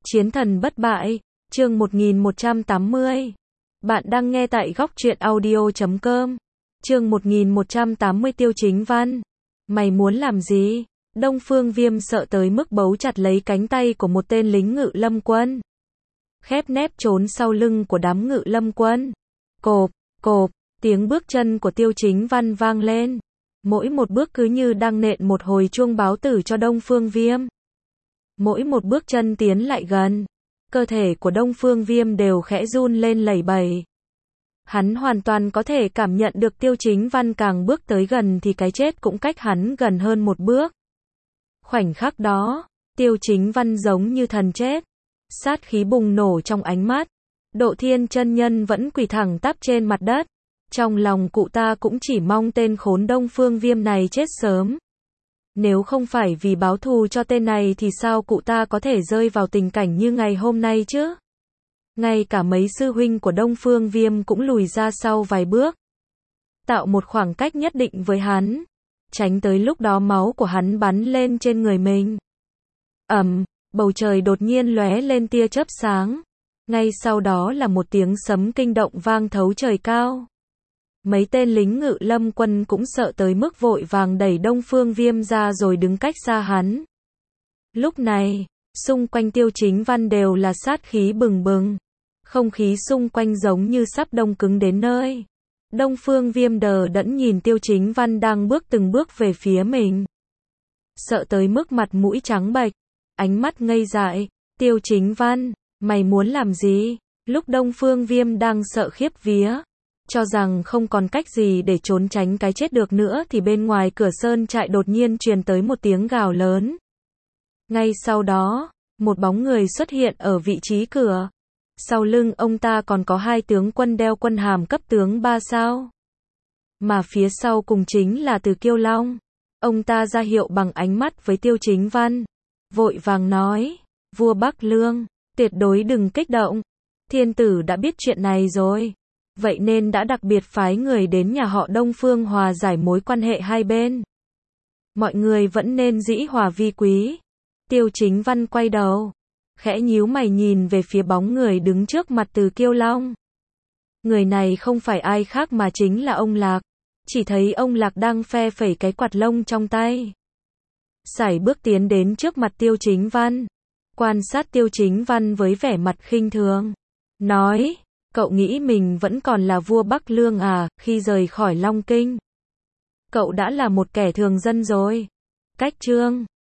Chiến thần bất bại, chương 1180. Bạn đang nghe tại góc truyện audio.com. Chương 1180 Tiêu Chính Văn. Mày muốn làm gì? Đông Phương Viêm sợ tới mức bấu chặt lấy cánh tay của một tên lính ngự lâm quân. Khép nép trốn sau lưng của đám ngự lâm quân. Cộp, cộp, tiếng bước chân của Tiêu Chính Văn vang lên. Mỗi một bước cứ như đang nện một hồi chuông báo tử cho Đông Phương Viêm. Mỗi một bước chân tiến lại gần, cơ thể của Đông Phương Viêm đều khẽ run lên lẩy bẩy. Hắn hoàn toàn có thể cảm nhận được Tiêu Chính Văn càng bước tới gần thì cái chết cũng cách hắn gần hơn một bước. Khoảnh khắc đó, Tiêu Chính Văn giống như thần chết. Sát khí bùng nổ trong ánh mắt. Độ Thiên chân nhân vẫn quỳ thẳng tắp trên mặt đất. Trong lòng cụ ta cũng chỉ mong tên khốn Đông Phương Viêm này chết sớm. Nếu không phải vì báo thù cho tên này thì sao cụ ta có thể rơi vào tình cảnh như ngày hôm nay chứ? Ngay cả mấy sư huynh của Đông Phương Viêm cũng lùi ra sau vài bước. Tạo một khoảng cách nhất định với hắn. Tránh tới lúc đó máu của hắn bắn lên trên người mình. Bầu trời đột nhiên lóe lên tia chớp sáng. Ngay sau đó là một tiếng sấm kinh động vang thấu trời cao. Mấy tên lính ngự lâm quân cũng sợ tới mức vội vàng đẩy Đông Phương Viêm ra rồi đứng cách xa hắn. Lúc này, xung quanh Tiêu Chính Văn đều là sát khí bừng bừng. Không khí xung quanh giống như sắp đông cứng đến nơi. Đông Phương Viêm đờ đẫn nhìn Tiêu Chính Văn đang bước từng bước về phía mình. Sợ tới mức mặt mũi trắng bệch, ánh mắt ngây dại. Tiêu Chính Văn, mày muốn làm gì? Lúc Đông Phương Viêm đang sợ khiếp vía, cho rằng không còn cách gì để trốn tránh cái chết được nữa thì bên ngoài cửa sơn trại đột nhiên truyền tới một tiếng gào lớn. Ngay sau đó, một bóng người xuất hiện ở vị trí cửa. Sau lưng ông ta còn có hai tướng quân đeo quân hàm cấp tướng 3 sao. Mà phía sau cùng chính là Từ Kiêu Long. Ông ta ra hiệu bằng ánh mắt với Tiêu Chính Văn. Vội vàng nói, vua Bắc Lương, tuyệt đối đừng kích động. Thiên tử đã biết chuyện này rồi. Vậy nên đã đặc biệt phái người đến nhà họ Đông Phương hòa giải mối quan hệ hai bên. Mọi người vẫn nên dĩ hòa vi quý. Tiêu Chính Văn quay đầu, khẽ nhíu mày nhìn về phía bóng người đứng trước mặt Từ Kiêu Long. Người này không phải ai khác mà chính là ông Lạc. Chỉ thấy ông Lạc đang phe phẩy cái quạt lông trong tay. Sải bước tiến đến trước mặt Tiêu Chính Văn. Quan sát Tiêu Chính Văn với vẻ mặt khinh thường. Nói, cậu nghĩ mình vẫn còn là vua Bắc Lương à, khi rời khỏi Long Kinh? Cậu đã là một kẻ thường dân rồi. Cách chương